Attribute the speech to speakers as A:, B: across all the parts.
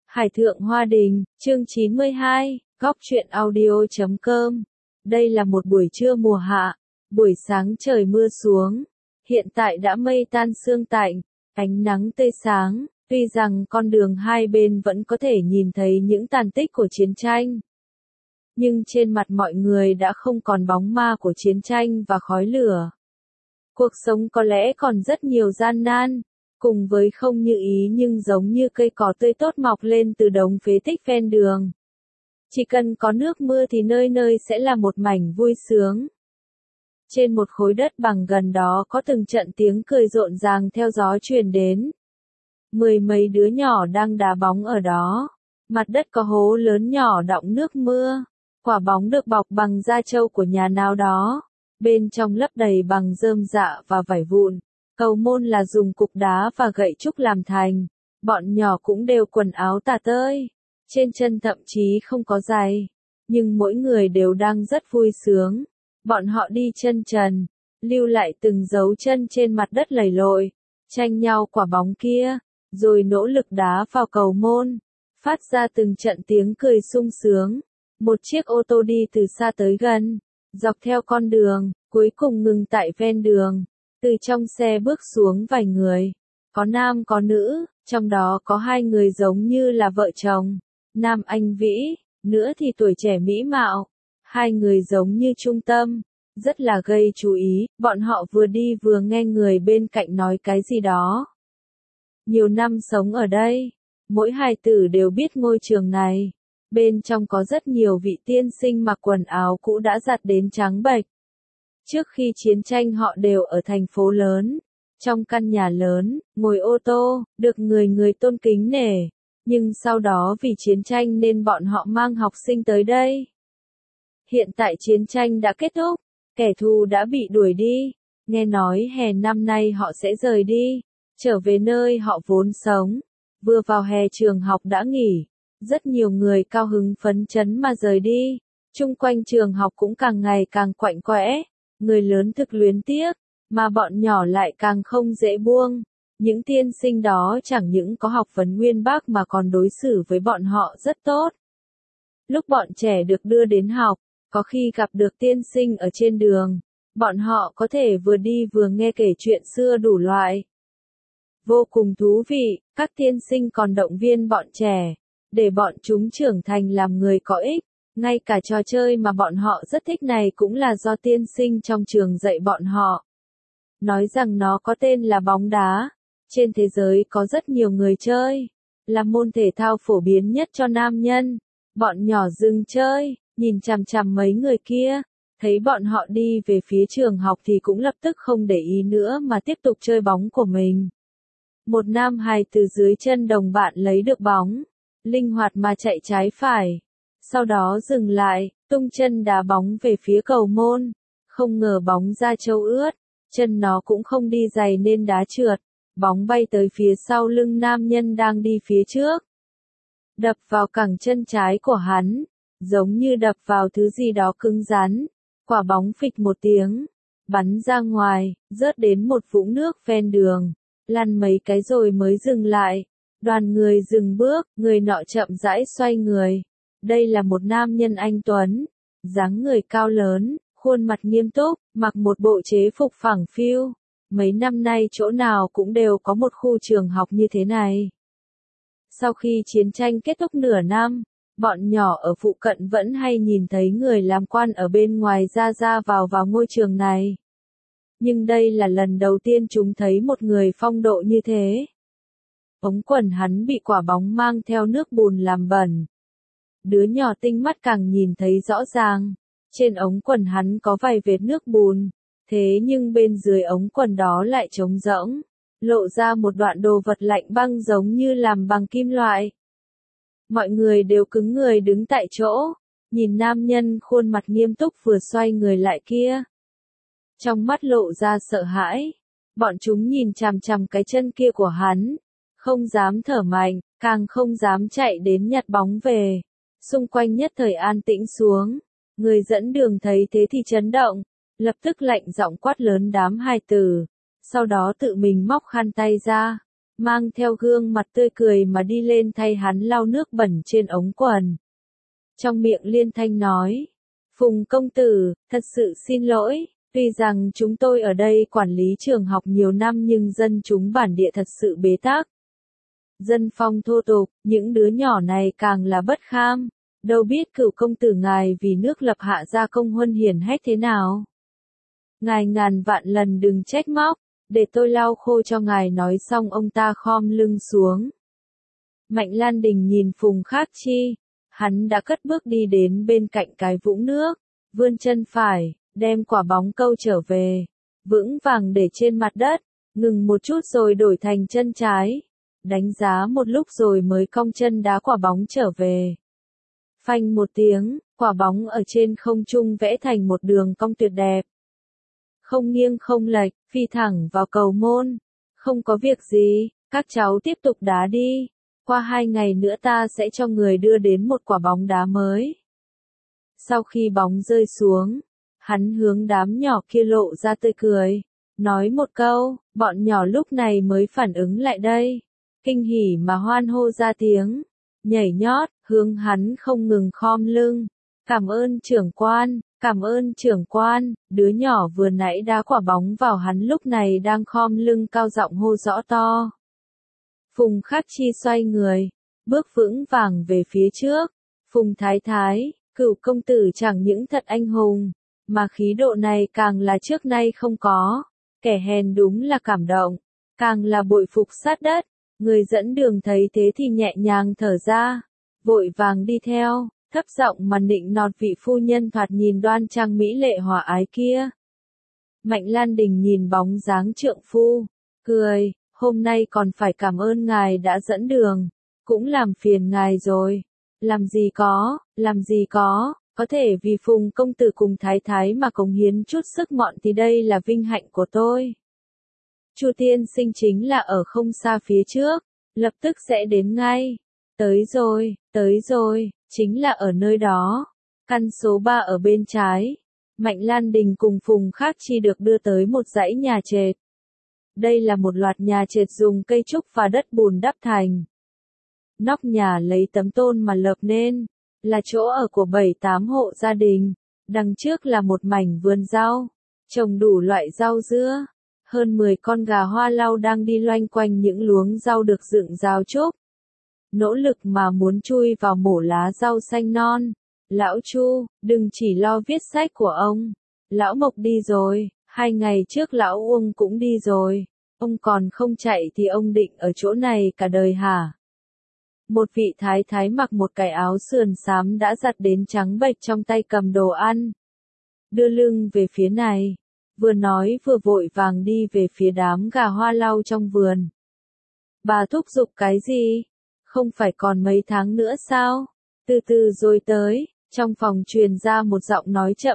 A: Hải thượng Hoa Đình, chương 92, góc truyện audio.com. Đây là một buổi trưa mùa hạ, buổi sáng trời mưa xuống, hiện tại đã mây tan sương tạnh, ánh nắng tươi sáng, tuy rằng con đường hai bên vẫn có thể nhìn thấy những tàn tích của chiến tranh. Nhưng trên mặt mọi người đã không còn bóng ma của chiến tranh và khói lửa. Cuộc sống có lẽ còn rất nhiều gian nan, cùng với không như ý nhưng giống như cây cỏ tươi tốt mọc lên từ đống phế tích ven đường. Chỉ cần có nước mưa thì nơi nơi sẽ là một mảnh vui sướng. Trên một khối đất bằng gần đó có từng trận tiếng cười rộn ràng theo gió truyền đến. Mười mấy đứa nhỏ đang đá bóng ở đó. Mặt đất có hố lớn nhỏ đọng nước mưa. Quả bóng được bọc bằng da trâu của nhà nào đó. Bên trong lấp đầy bằng rơm rạ và vải vụn. Cầu môn là dùng cục đá và gậy trúc làm thành. Bọn nhỏ cũng đều quần áo tả tơi. Trên chân thậm chí không có giày. Nhưng mỗi người đều đang rất vui sướng. Bọn họ đi chân trần, lưu lại từng dấu chân trên mặt đất lầy lội, tranh nhau quả bóng kia, rồi nỗ lực đá vào cầu môn, phát ra từng trận tiếng cười sung sướng. Một chiếc ô tô đi từ xa tới gần, dọc theo con đường, cuối cùng ngừng tại ven đường. Từ trong xe bước xuống vài người, có nam có nữ, trong đó có hai người giống như là vợ chồng, nam anh vĩ, nữa thì tuổi trẻ mỹ mạo. Hai người giống như trung tâm, rất là gây chú ý, bọn họ vừa đi vừa nghe người bên cạnh nói cái gì đó. Nhiều năm sống ở đây, mỗi hài tử đều biết ngôi trường này. Bên trong có rất nhiều vị tiên sinh mặc quần áo cũ đã giặt đến trắng bệch. Trước khi chiến tranh họ đều ở thành phố lớn, trong căn nhà lớn, ngồi ô tô, được người người tôn kính nể. Nhưng sau đó vì chiến tranh nên bọn họ mang học sinh tới đây. Hiện tại chiến tranh đã kết thúc, kẻ thù đã bị đuổi đi, nghe nói hè năm nay họ sẽ rời đi, trở về nơi họ vốn sống. Vừa vào hè trường học đã nghỉ, rất nhiều người cao hứng phấn chấn mà rời đi, chung quanh trường học cũng càng ngày càng quạnh quẽ, người lớn thực luyến tiếc, mà bọn nhỏ lại càng không dễ buông. Những tiên sinh đó chẳng những có học vấn uyên bác mà còn đối xử với bọn họ rất tốt. Lúc bọn trẻ được đưa đến học, có khi gặp được tiên sinh ở trên đường, bọn họ có thể vừa đi vừa nghe kể chuyện xưa đủ loại. Vô cùng thú vị, các tiên sinh còn động viên bọn trẻ, để bọn chúng trưởng thành làm người có ích. Ngay cả trò chơi mà bọn họ rất thích này cũng là do tiên sinh trong trường dạy bọn họ. Nói rằng nó có tên là bóng đá. Trên thế giới có rất nhiều người chơi, là môn thể thao phổ biến nhất cho nam nhân. Bọn nhỏ dừng chơi, nhìn chằm chằm mấy người kia, thấy bọn họ đi về phía trường học thì cũng lập tức không để ý nữa mà tiếp tục chơi bóng của mình. Một nam hài từ dưới chân đồng bạn lấy được bóng, linh hoạt mà chạy trái phải, sau đó dừng lại, tung chân đá bóng về phía cầu môn, không ngờ bóng da trâu ướt, chân nó cũng không đi giày nên đá trượt, bóng bay tới phía sau lưng nam nhân đang đi phía trước. Đập vào cẳng chân trái của hắn, giống như đập vào thứ gì đó cứng rắn, quả bóng phịch một tiếng, bắn ra ngoài, rớt đến một vũng nước ven đường, lăn mấy cái rồi mới dừng lại. Đoàn người dừng bước, người nọ chậm rãi xoay người. Đây là một nam nhân anh tuấn, dáng người cao lớn, khuôn mặt nghiêm túc, mặc một bộ chế phục phẳng phiu. Mấy năm nay chỗ nào cũng đều có một khu trường học như thế này. Sau khi chiến tranh kết thúc nửa năm, bọn nhỏ ở phụ cận vẫn hay nhìn thấy người làm quan ở bên ngoài ra vào ngôi trường này. Nhưng đây là lần đầu tiên chúng thấy một người phong độ như thế. Ống quần hắn bị quả bóng mang theo nước bùn làm bẩn. Đứa nhỏ tinh mắt càng nhìn thấy rõ ràng, trên ống quần hắn có vài vệt nước bùn, thế nhưng bên dưới ống quần đó lại trống rỗng, lộ ra một đoạn đồ vật lạnh băng giống như làm bằng kim loại. Mọi người đều cứng người đứng tại chỗ, nhìn nam nhân khuôn mặt nghiêm túc vừa xoay người lại kia. Trong mắt lộ ra sợ hãi, bọn chúng nhìn chằm chằm cái chân kia của hắn, không dám thở mạnh, càng không dám chạy đến nhặt bóng về. Xung quanh nhất thời an tĩnh xuống, người dẫn đường thấy thế thì chấn động, lập tức lạnh giọng quát lớn đám hài tử, sau đó tự mình móc khăn tay ra, mang theo gương mặt tươi cười mà đi lên thay hắn lau nước bẩn trên ống quần. Trong miệng liên thanh nói, Phùng công tử, thật sự xin lỗi, tuy rằng chúng tôi ở đây quản lý trường học nhiều năm nhưng dân chúng bản địa thật sự bế tắc. Dân phong thô tục, những đứa nhỏ này càng là bất kham, đâu biết Cửu công tử ngài vì nước lập hạ gia công huân hiển hách thế nào. Ngài ngàn vạn lần đừng trách móc, để tôi lau khô cho ngài. Nói xong ông ta khom lưng xuống. Mạnh Lan Đình nhìn Phùng Khắc Chi, hắn đã cất bước đi đến bên cạnh cái vũng nước, vươn chân phải, đem quả bóng câu trở về, vững vàng để trên mặt đất, ngừng một chút rồi đổi thành chân trái, đánh giá một lúc rồi mới cong chân đá quả bóng trở về. Phanh một tiếng, quả bóng ở trên không trung vẽ thành một đường cong tuyệt đẹp. Không nghiêng không lệch, phi thẳng vào cầu môn. Không có việc gì, các cháu tiếp tục đá đi. Qua 2 ngày nữa ta sẽ cho người đưa đến một quả bóng đá mới. Sau khi bóng rơi xuống, hắn hướng đám nhỏ kia lộ ra tươi cười. Nói một câu, bọn nhỏ lúc này mới phản ứng lại đây. Kinh hỉ mà hoan hô ra tiếng. Nhảy nhót, hướng hắn không ngừng khom lưng. Cảm ơn trưởng quan. Cảm ơn trưởng quan, đứa nhỏ vừa nãy đá quả bóng vào hắn lúc này đang khom lưng cao giọng hô rõ to. Phùng Khắc Chi xoay người, bước vững vàng về phía trước. Phùng Thái Thái, Cửu công tử chẳng những thật anh hùng, mà khí độ này càng là trước nay không có. Kẻ hèn đúng là cảm động, càng là bội phục sát đất. Người dẫn đường thấy thế thì nhẹ nhàng thở ra, vội vàng đi theo. Thấp giọng mà nịnh nọt vị phu nhân thoạt nhìn đoan trang mỹ lệ hòa ái kia. Mạnh Lan Đình nhìn bóng dáng trượng phu, cười, hôm nay còn phải cảm ơn ngài đã dẫn đường, cũng làm phiền ngài rồi. Làm gì có thể vì Phùng công tử cùng Thái Thái mà cống hiến chút sức mọn thì đây là vinh hạnh của tôi. Chu tiên sinh chính là ở không xa phía trước, lập tức sẽ đến ngay. Tới rồi. Chính là ở nơi đó. Căn số 3 ở bên trái. Mạnh Lan Đình cùng Phùng Khắc Chi được đưa tới một dãy nhà trệt. Đây là một loạt nhà trệt dùng cây trúc và đất bùn đắp thành. Nóc nhà lấy tấm tôn mà lợp nên, là chỗ ở của 7-8 hộ gia đình. Đằng trước là một mảnh vườn rau, trồng đủ loại rau dưa. Hơn 10 con gà hoa lau đang đi loanh quanh những luống rau được dựng rào trúc. Nỗ lực mà muốn chui vào mổ lá rau xanh non. Lão Chu, đừng chỉ lo viết sách của ông. Lão Mộc đi rồi, 2 ngày trước lão Uông cũng đi rồi. Ông còn không chạy thì ông định ở chỗ này cả đời hả? Một vị thái thái mặc một cái áo sườn xám đã giặt đến trắng bệch trong tay cầm đồ ăn. Đưa lưng về phía này. Vừa nói vừa vội vàng đi về phía đám gà hoa lau trong vườn. Bà thúc giục cái gì? Không phải còn mấy tháng nữa sao? Từ từ rồi tới. Trong phòng truyền ra một giọng nói chậm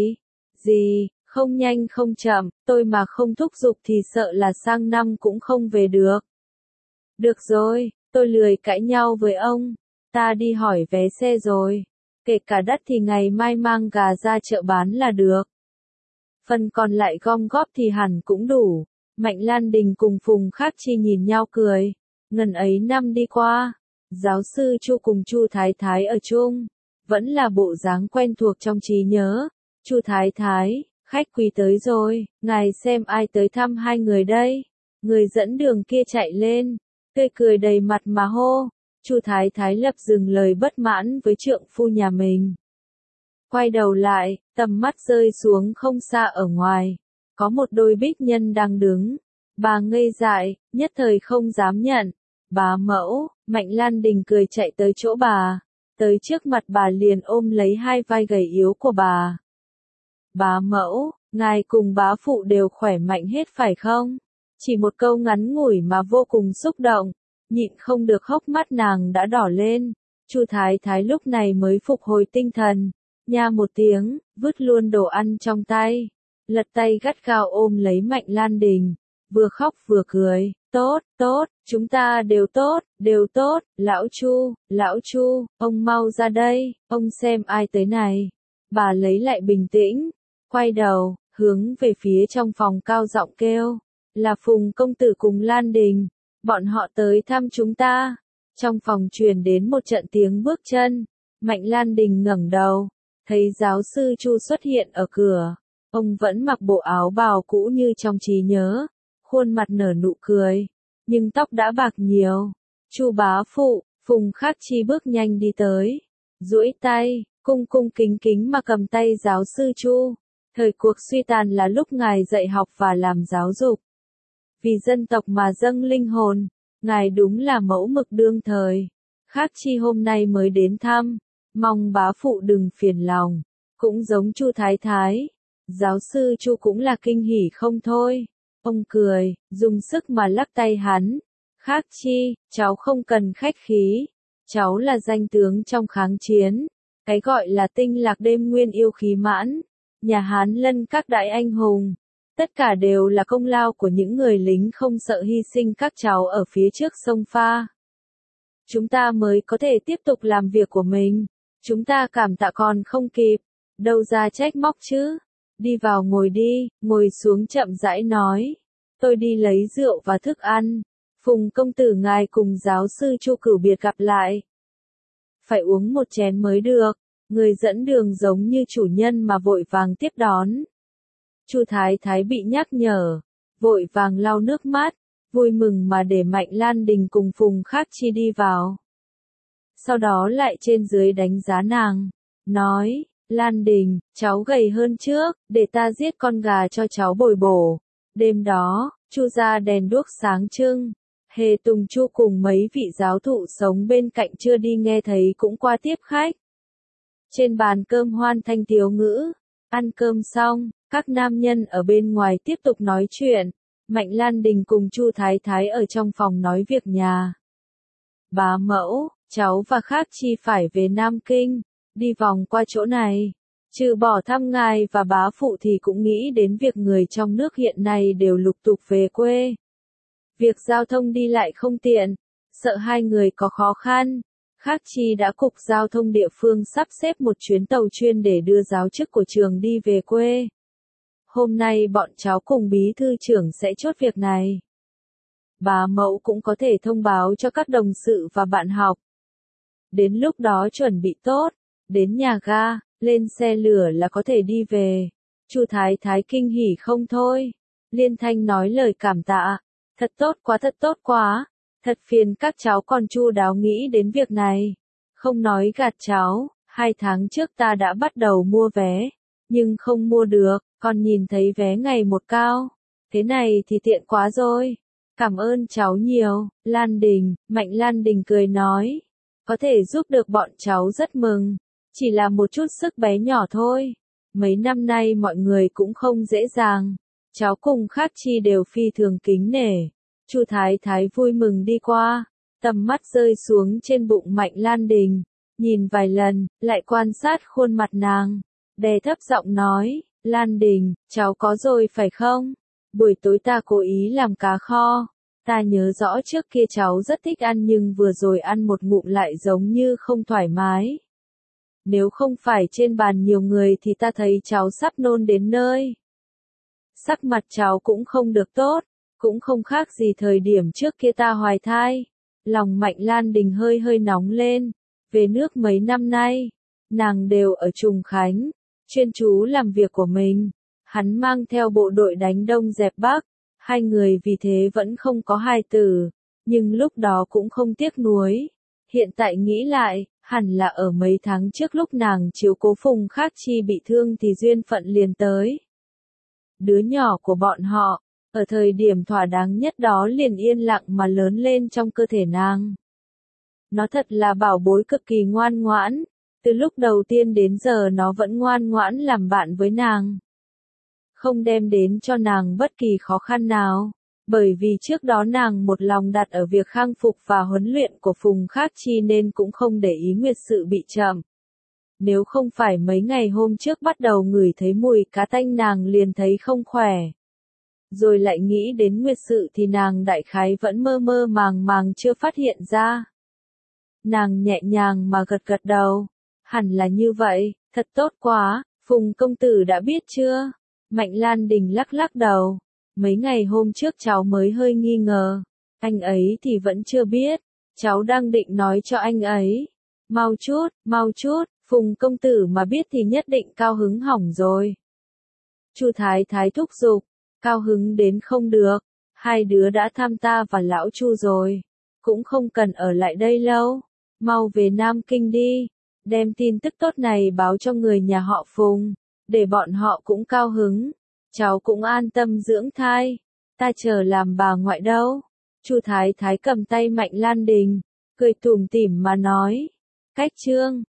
A: gì, không nhanh không chậm, tôi mà không thúc giục thì sợ là sang năm cũng không về được. Được rồi, tôi lười cãi nhau với ông, ta đi hỏi vé xe rồi, kể cả đắt thì ngày mai mang gà ra chợ bán là được. Phần còn lại gom góp thì hẳn cũng đủ. Mạnh Lan Đình cùng Phùng Khắc Chi nhìn nhau cười, ngần ấy năm đi qua, giáo sư Chu cùng Chu Thái Thái ở chung. Vẫn là bộ dáng quen thuộc trong trí nhớ. Chu Thái Thái, khách quý tới rồi, ngài xem ai tới thăm hai người đây. Người dẫn đường kia chạy lên, tươi cười đầy mặt mà hô. Chu Thái Thái lập dừng lời bất mãn với trượng phu nhà mình. Quay đầu lại, tầm mắt rơi xuống không xa ở ngoài. Có một đôi bích nhân đang đứng. Bà ngây dại, nhất thời không dám nhận. Bà mẫu, Mạnh Lan Đình cười chạy tới chỗ bà. Tới trước mặt bà liền ôm lấy hai vai gầy yếu của bà. Bá mẫu, ngài cùng bá phụ đều khỏe mạnh hết phải không? Chỉ một câu ngắn ngủi mà vô cùng xúc động, nhịn không được hốc mắt nàng đã đỏ lên. Chu Thái Thái lúc này mới phục hồi tinh thần, nha một tiếng, vứt luôn đồ ăn trong tay, lật tay gắt gao ôm lấy Mạnh Lan Đình, vừa khóc vừa cười. Tốt, chúng ta đều tốt, lão Chu, ông mau ra đây, ông xem ai tới này. Bà lấy lại bình tĩnh, quay đầu, hướng về phía trong phòng cao giọng kêu, là Phùng công tử cùng Lan Đình. bọn họ tới thăm chúng ta. Trong phòng truyền đến một trận tiếng bước chân. Mạnh Lan Đình ngẩng đầu, thấy giáo sư Chu xuất hiện ở cửa. Ông vẫn mặc bộ áo bào cũ như trong trí nhớ, khuôn mặt nở nụ cười, nhưng tóc đã bạc nhiều. Chu bá phụ, Phùng Khắc Chi bước nhanh đi tới, duỗi tay, cung cung kính kính mà cầm tay giáo sư Chu. Thời cuộc suy tàn là lúc ngài dạy học và làm giáo dục. Vì dân tộc mà dâng linh hồn, ngài đúng là mẫu mực đương thời. Khắc Chi hôm nay mới đến thăm, mong bá phụ đừng phiền lòng. Cũng giống Chu Thái Thái, giáo sư Chu cũng là kinh hỉ không thôi. Ông cười, dùng sức mà lắc tay hắn. Khắc Chi, cháu không cần khách khí. Cháu là danh tướng trong kháng chiến. Cái gọi là tinh lạc đêm nguyên yêu khí mãn. Nhà Hán lân các đại anh hùng. Tất cả đều là công lao của những người lính không sợ hy sinh các cháu ở phía trước sông pha. Chúng ta mới có thể tiếp tục làm việc của mình. Chúng ta cảm tạ còn không kịp. Đâu ra trách móc chứ. Đi vào ngồi đi, ngồi xuống chậm rãi nói. Tôi đi lấy rượu và thức ăn. Phùng công tử ngài cùng giáo sư Chu cử biệt gặp lại. Phải uống một chén mới được. Người dẫn đường giống như chủ nhân mà vội vàng tiếp đón. Chu Thái Thái bị nhắc nhở, vội vàng lau nước mắt, vui mừng mà để Mạnh Lan Đình cùng Phùng Khắc Chi đi vào. Sau đó lại trên dưới đánh giá nàng, nói, Lan Đình, cháu gầy hơn trước, để ta giết con gà cho cháu bồi bổ. Đêm đó, Chu ra đèn đuốc sáng trưng, Hề Tùng Chu cùng mấy vị giáo thụ sống bên cạnh chưa đi nghe thấy cũng qua tiếp khách. Trên bàn cơm hoan thanh tiếu ngữ, ăn cơm xong, các nam nhân ở bên ngoài tiếp tục nói chuyện. Mạnh Lan Đình cùng Chu Thái Thái ở trong phòng nói việc nhà. Bá mẫu, cháu và Khắc Chi phải về Nam Kinh, đi vòng qua chỗ này. Trừ bỏ thăm ngài và bá phụ thì cũng nghĩ đến việc người trong nước hiện nay đều lục tục về quê. Việc giao thông đi lại không tiện, sợ hai người có khó khăn. Khắc Chi đã cục giao thông địa phương sắp xếp một chuyến tàu chuyên để đưa giáo chức của trường đi về quê. Hôm nay bọn cháu cùng bí thư trưởng sẽ chốt việc này. Bá mẫu cũng có thể thông báo cho các đồng sự và bạn học. Đến lúc đó chuẩn bị tốt, đến nhà ga, lên xe lửa là có thể đi về. Chu Thái Thái kinh hỉ không thôi. Liên thanh nói lời cảm tạ. Thật tốt quá. Thật phiền các cháu còn chu đáo nghĩ đến việc này. Không nói gạt cháu, 2 tháng trước ta đã bắt đầu mua vé. Nhưng không mua được, còn nhìn thấy vé ngày một cao. Thế này thì tiện quá rồi. Cảm ơn cháu nhiều, Lan Đình, Mạnh Lan Đình cười nói. Có thể giúp được bọn cháu rất mừng. Chỉ là một chút sức bé nhỏ thôi. Mấy năm nay mọi người cũng không dễ dàng. Cháu cùng Khắc Chi đều phi thường kính nể. Chu Thái Thái vui mừng đi qua. Tầm mắt rơi xuống trên bụng Mạnh Lan Đình. Nhìn vài lần, lại quan sát khuôn mặt nàng. Đè thấp giọng nói, Lan Đình, cháu có rồi phải không? Buổi tối ta cố ý làm cá kho. Ta nhớ rõ trước kia cháu rất thích ăn nhưng vừa rồi ăn một ngụm lại giống như không thoải mái. Nếu không phải trên bàn nhiều người thì ta thấy cháu sắp nôn đến nơi. Sắc mặt cháu cũng không được tốt, cũng không khác gì thời điểm trước kia ta hoài thai. Lòng Mạnh Lan Đình hơi hơi nóng lên. Về nước mấy năm nay, nàng đều ở Trùng Khánh, chuyên chú làm việc của mình. Hắn mang theo bộ đội đánh Đông dẹp Bắc, hai người vì thế vẫn không có hài tử, nhưng lúc đó cũng không tiếc nuối. Hiện tại nghĩ lại, hẳn là ở mấy tháng trước lúc nàng chiếu cố Phùng Khắc Chi bị thương thì duyên phận liền tới. Đứa nhỏ của bọn họ, ở thời điểm thỏa đáng nhất đó liền yên lặng mà lớn lên trong cơ thể nàng. Nó thật là bảo bối cực kỳ ngoan ngoãn, từ lúc đầu tiên đến giờ nó vẫn ngoan ngoãn làm bạn với nàng. Không đem đến cho nàng bất kỳ khó khăn nào, bởi vì trước đó nàng một lòng đặt ở việc khang phục và huấn luyện của Phùng Khắc Chi nên cũng không để ý Nguyệt Sự bị chậm. Nếu không phải mấy ngày hôm trước bắt đầu ngửi thấy mùi cá tanh nàng liền thấy không khỏe. Rồi lại nghĩ đến Nguyệt Sự thì nàng đại khái vẫn mơ mơ màng màng chưa phát hiện ra. Nàng nhẹ nhàng mà gật gật đầu. Hẳn là như vậy, thật tốt quá, Phùng công tử đã biết chưa? Mạnh Lan Đình lắc lắc đầu. Mấy ngày hôm trước cháu mới hơi nghi ngờ. Anh ấy thì vẫn chưa biết, cháu đang định nói cho anh ấy. Mau chút, Phùng công tử mà biết thì nhất định cao hứng hỏng rồi. Chu Thái Thái thúc giục, cao hứng đến không được, hai đứa đã thăm ta và lão Chu rồi, cũng không cần ở lại đây lâu, mau về Nam Kinh đi, đem tin tức tốt này báo cho người nhà họ Phùng, để bọn họ cũng cao hứng, cháu cũng an tâm dưỡng thai, ta chờ làm bà ngoại đâu. Chu Thái Thái cầm tay Mạnh Lan Đình, cười tủm tỉm mà nói, cách chương